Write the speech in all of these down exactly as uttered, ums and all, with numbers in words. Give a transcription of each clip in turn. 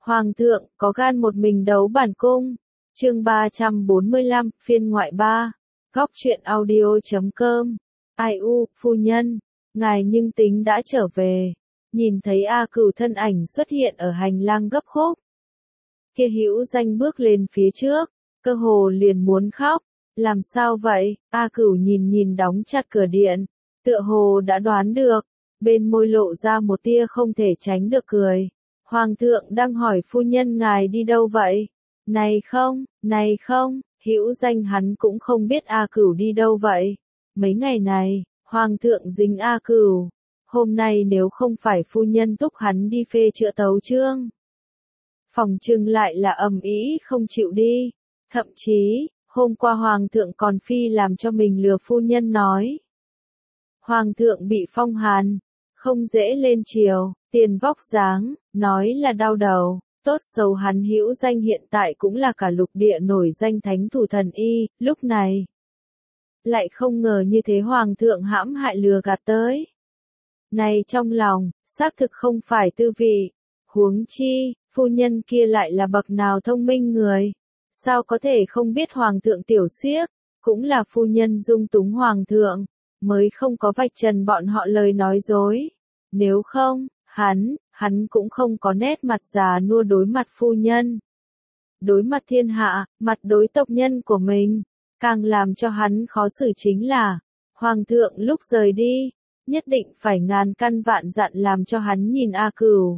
Hoàng thượng, có gan một mình đấu bản cung. Chương ba trăm bốn mươi lăm, phiên ngoại ba. Góc truyện audio chấm com. Ai u, phu nhân, ngài nhưng tính đã trở về. Nhìn thấy A Cửu thân ảnh xuất hiện ở hành lang gấp khúc. Kia Hữu Danh bước lên phía trước, cơ hồ liền muốn khóc. Làm sao vậy? A Cửu nhìn nhìn đóng chặt cửa điện, tựa hồ đã đoán được, bên môi lộ ra một tia không thể tránh được cười. Hoàng thượng đang hỏi phu nhân ngài đi đâu vậy? Này không, này không, Hữu Danh hắn cũng không biết A Cửu đi đâu vậy. Mấy ngày này, Hoàng thượng dính A Cửu. Hôm nay nếu không phải phu nhân thúc hắn đi phê chữa tấu chương, phòng trừng lại là ầm ĩ không chịu đi. Thậm chí, hôm qua Hoàng thượng còn phi làm cho mình lừa phu nhân nói. Hoàng thượng bị phong hàn, không dễ lên chiều, tiền vóc dáng, nói là đau đầu. Tốt xấu hắn Hữu Danh hiện tại cũng là cả lục địa nổi danh thánh thủ thần y, lúc này lại không ngờ như thế Hoàng thượng hãm hại lừa gạt tới. Này trong lòng, xác thực không phải tư vị. Huống chi, phu nhân kia lại là bậc nào thông minh người. Sao có thể không biết Hoàng thượng tiểu siếc, cũng là phu nhân dung túng Hoàng thượng, mới không có vạch trần bọn họ lời nói dối. Nếu không, hắn, hắn cũng không có nét mặt già nua đối mặt phu nhân. Đối mặt thiên hạ, mặt đối tộc nhân của mình, càng làm cho hắn khó xử chính là, Hoàng thượng lúc rời đi, nhất định phải ngàn căn vạn dặn làm cho hắn nhìn A Cửu.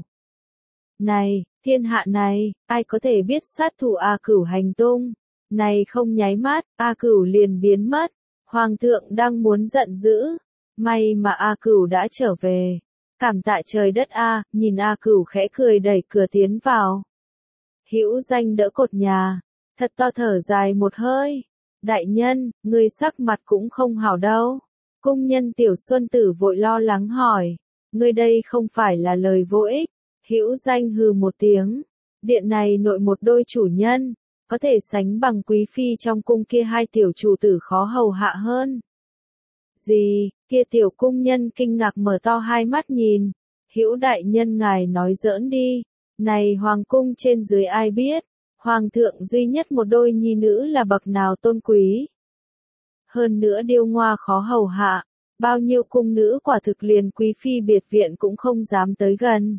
Này, thiên hạ này, ai có thể biết sát thủ A Cửu hành tung? Này không nháy mắt, A Cửu liền biến mất. Hoàng thượng đang muốn giận dữ, may mà A Cửu đã trở về. Cảm tạ trời đất A, nhìn A Cửu khẽ cười đẩy cửa tiến vào. Hữu Danh đỡ cột nhà, thật to thở dài một hơi. Đại nhân, người sắc mặt cũng không hảo đâu. Cung nhân Tiểu Xuân Tử vội lo lắng hỏi, ngươi đây không phải là lời vô ích. Hữu Danh hừ một tiếng, điện này nội một đôi chủ nhân, có thể sánh bằng quý phi trong cung kia hai tiểu chủ tử khó hầu hạ hơn. Gì, kia tiểu cung nhân kinh ngạc mở to hai mắt nhìn, Hữu đại nhân ngài nói giỡn đi, này hoàng cung trên dưới ai biết, hoàng thượng duy nhất một đôi nhi nữ là bậc nào tôn quý. Hơn nữa điêu ngoa khó hầu hạ, bao nhiêu cung nữ quả thực liền quý phi biệt viện cũng không dám tới gần.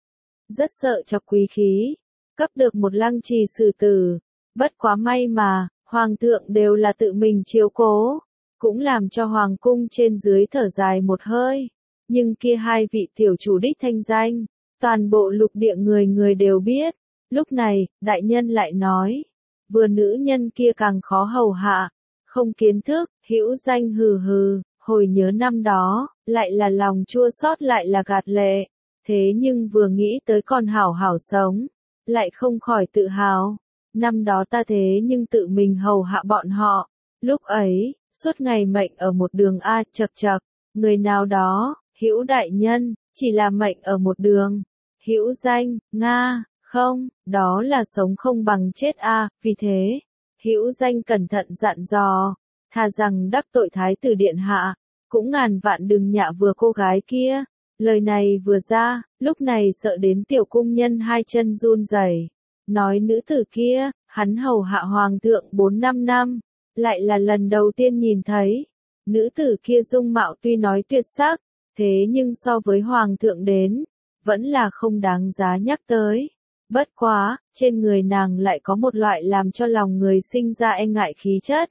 Rất sợ chọc quý khí, cấp được một lăng trì xử tử, bất quá may mà, hoàng thượng đều là tự mình chiếu cố, cũng làm cho hoàng cung trên dưới thở dài một hơi, nhưng kia hai vị tiểu chủ đích thanh danh, toàn bộ lục địa người người đều biết, lúc này, đại nhân lại nói, vừa nữ nhân kia càng khó hầu hạ, không kiến thức, Hữu Danh hừ hừ, hồi nhớ năm đó, lại là lòng chua xót lại là gạt lệ. Thế nhưng vừa nghĩ tới còn hảo hảo sống, lại không khỏi tự hào. Năm đó ta thế nhưng tự mình hầu hạ bọn họ. Lúc ấy, suốt ngày mệnh ở một đường A chật chật, người nào đó, Hữu đại nhân, chỉ là mệnh ở một đường. Hữu Danh, Nga, không, đó là sống không bằng chết A, vì thế, Hữu Danh cẩn thận dặn dò, thà rằng đắc tội thái tử điện hạ, cũng ngàn vạn đừng nhạ vừa cô gái kia. Lời này vừa ra, lúc này sợ đến tiểu cung nhân hai chân run rẩy. Nói nữ tử kia, hắn hầu hạ hoàng thượng bốn năm năm, lại là lần đầu tiên nhìn thấy. Nữ tử kia dung mạo tuy nói tuyệt sắc, thế nhưng so với hoàng thượng đến, vẫn là không đáng giá nhắc tới. Bất quá, trên người nàng lại có một loại làm cho lòng người sinh ra e ngại khí chất.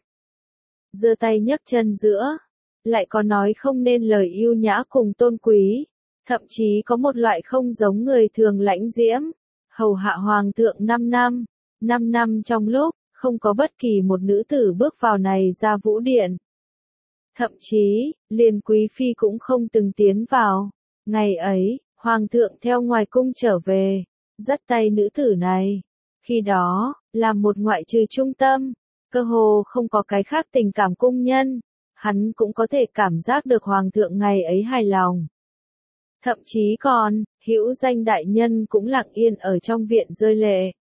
Giơ tay nhấc chân giữa, lại có nói không nên lời yêu nhã cùng tôn quý. Thậm chí có một loại không giống người thường lãnh diễm, hầu hạ hoàng thượng năm năm, năm năm trong lúc, không có bất kỳ một nữ tử bước vào này ra vũ điện. Thậm chí, liền quý phi cũng không từng tiến vào. Ngày ấy, hoàng thượng theo ngoài cung trở về, dắt tay nữ tử này. Khi đó, làm một ngoại trừ trung tâm, cơ hồ không có cái khác tình cảm cung nhân, hắn cũng có thể cảm giác được hoàng thượng ngày ấy hài lòng. Thậm chí còn, Hữu Danh đại nhân cũng lặng yên ở trong viện rơi lệ.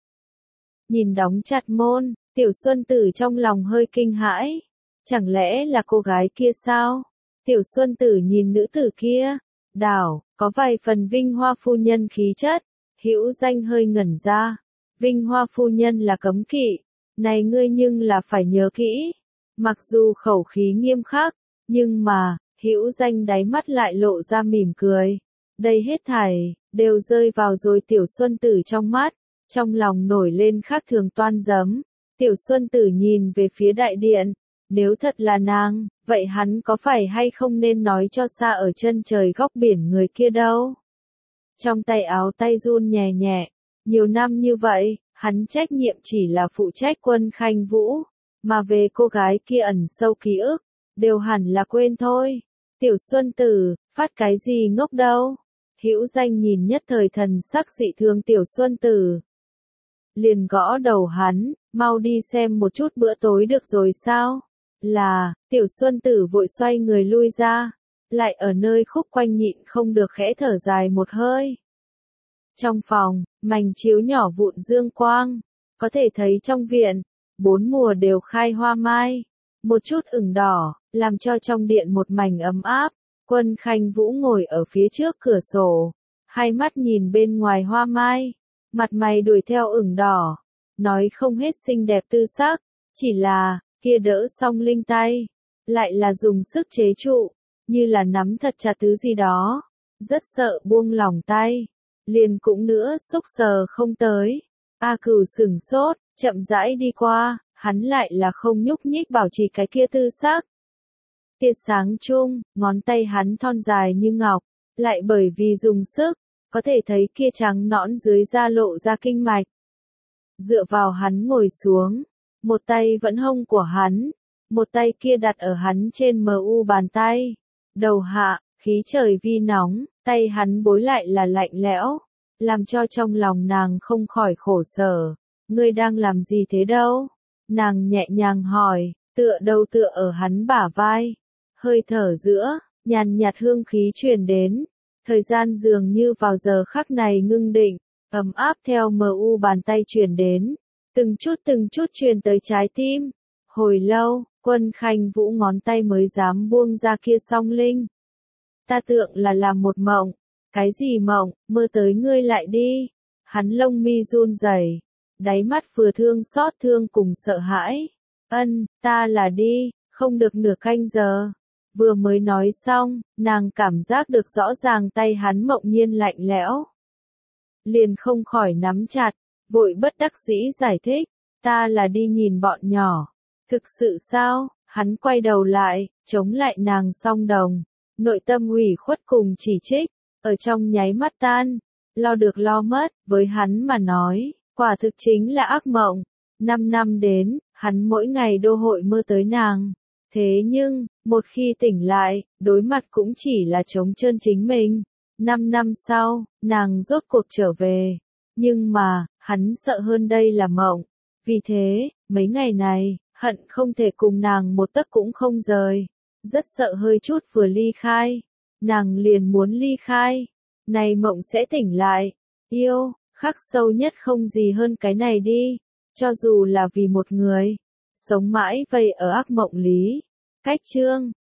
Nhìn đóng chặt môn, Tiểu Xuân Tử trong lòng hơi kinh hãi. Chẳng lẽ là cô gái kia sao? Tiểu Xuân Tử nhìn nữ tử kia, đảo, có vài phần vinh hoa phu nhân khí chất. Hữu Danh hơi ngẩn ra. Vinh Hoa phu nhân là cấm kỵ, này ngươi nhưng là phải nhớ kỹ. Mặc dù khẩu khí nghiêm khắc, nhưng mà, Hữu Danh đáy mắt lại lộ ra mỉm cười. Đây hết thảy, đều rơi vào rồi Tiểu Xuân Tử trong mắt, trong lòng nổi lên khác thường toan giấm. Tiểu Xuân Tử nhìn về phía đại điện, nếu thật là nàng, vậy hắn có phải hay không nên nói cho xa ở chân trời góc biển người kia đâu. Trong tay áo tay run nhẹ nhẹ, nhiều năm như vậy, hắn trách nhiệm chỉ là phụ trách Quân Khanh Vũ, mà về cô gái kia ẩn sâu ký ức, đều hẳn là quên thôi. Tiểu Xuân Tử, phát cái gì ngốc đâu. Hữu Danh nhìn nhất thời thần sắc dị thường Tiểu Xuân Tử, liền gõ đầu hắn, mau đi xem một chút bữa tối được rồi sao? Là, Tiểu Xuân Tử vội xoay người lui ra, lại ở nơi khúc quanh nhịn không được khẽ thở dài một hơi. Trong phòng, mảnh chiếu nhỏ vụn dương quang, có thể thấy trong viện, bốn mùa đều khai hoa mai, một chút ửng đỏ, làm cho trong điện một mảnh ấm áp. Quân Khanh Vũ ngồi ở phía trước cửa sổ, hai mắt nhìn bên ngoài hoa mai, mặt mày đuổi theo ửng đỏ, nói không hết xinh đẹp tư sắc, chỉ là, kia đỡ song linh tay, lại là dùng sức chế trụ, như là nắm thật chặt thứ gì đó, rất sợ buông lỏng tay, liền cũng nữa xúc sờ không tới. A Cửu sửng sốt, chậm rãi đi qua, hắn lại là không nhúc nhích bảo trì cái kia tư sắc. Tia sáng chung, ngón tay hắn thon dài như ngọc, lại bởi vì dùng sức, có thể thấy kia trắng nõn dưới da lộ ra kinh mạch. Dựa vào hắn ngồi xuống, một tay vẫn hông của hắn, một tay kia đặt ở hắn trên mờ u bàn tay. Đầu hạ, khí trời vi nóng, tay hắn bối lại là lạnh lẽo, làm cho trong lòng nàng không khỏi khổ sở. Ngươi đang làm gì thế đâu? Nàng nhẹ nhàng hỏi, tựa đầu tựa ở hắn bả vai. Hơi thở giữa, nhàn nhạt hương khí truyền đến. Thời gian dường như vào giờ khắc này ngưng định, ấm áp theo mờ u bàn tay truyền đến. Từng chút từng chút truyền tới trái tim. Hồi lâu, Quân Khanh Vũ ngón tay mới dám buông ra kia song linh. Ta tưởng là làm một mộng. Cái gì mộng, mơ tới ngươi lại đi. Hắn lông mi run rẩy, đáy mắt vừa thương xót thương cùng sợ hãi. Ân, ta là đi, không được nửa canh giờ. Vừa mới nói xong, nàng cảm giác được rõ ràng tay hắn mộng nhiên lạnh lẽo. Liền không khỏi nắm chặt, vội bất đắc dĩ giải thích, ta là đi nhìn bọn nhỏ. Thực sự sao? Hắn quay đầu lại, chống lại nàng song đồng, nội tâm ủy khuất cùng chỉ trích, ở trong nháy mắt tan, lo được lo mất, với hắn mà nói, quả thực chính là ác mộng. Năm năm đến, hắn mỗi ngày đô hội mơ tới nàng. Thế nhưng, một khi tỉnh lại, đối mặt cũng chỉ là trống trơn chính mình. Năm năm sau, nàng rốt cuộc trở về. Nhưng mà, hắn sợ hơn đây là mộng. Vì thế, mấy ngày này, hận không thể cùng nàng một tấc cũng không rời. Rất sợ hơi chút vừa ly khai. Nàng liền muốn ly khai. Này mộng sẽ tỉnh lại. Yêu, khắc sâu nhất không gì hơn cái này đi. Cho dù là vì một người. Sống mãi vây ở ác mộng lý. Cách chương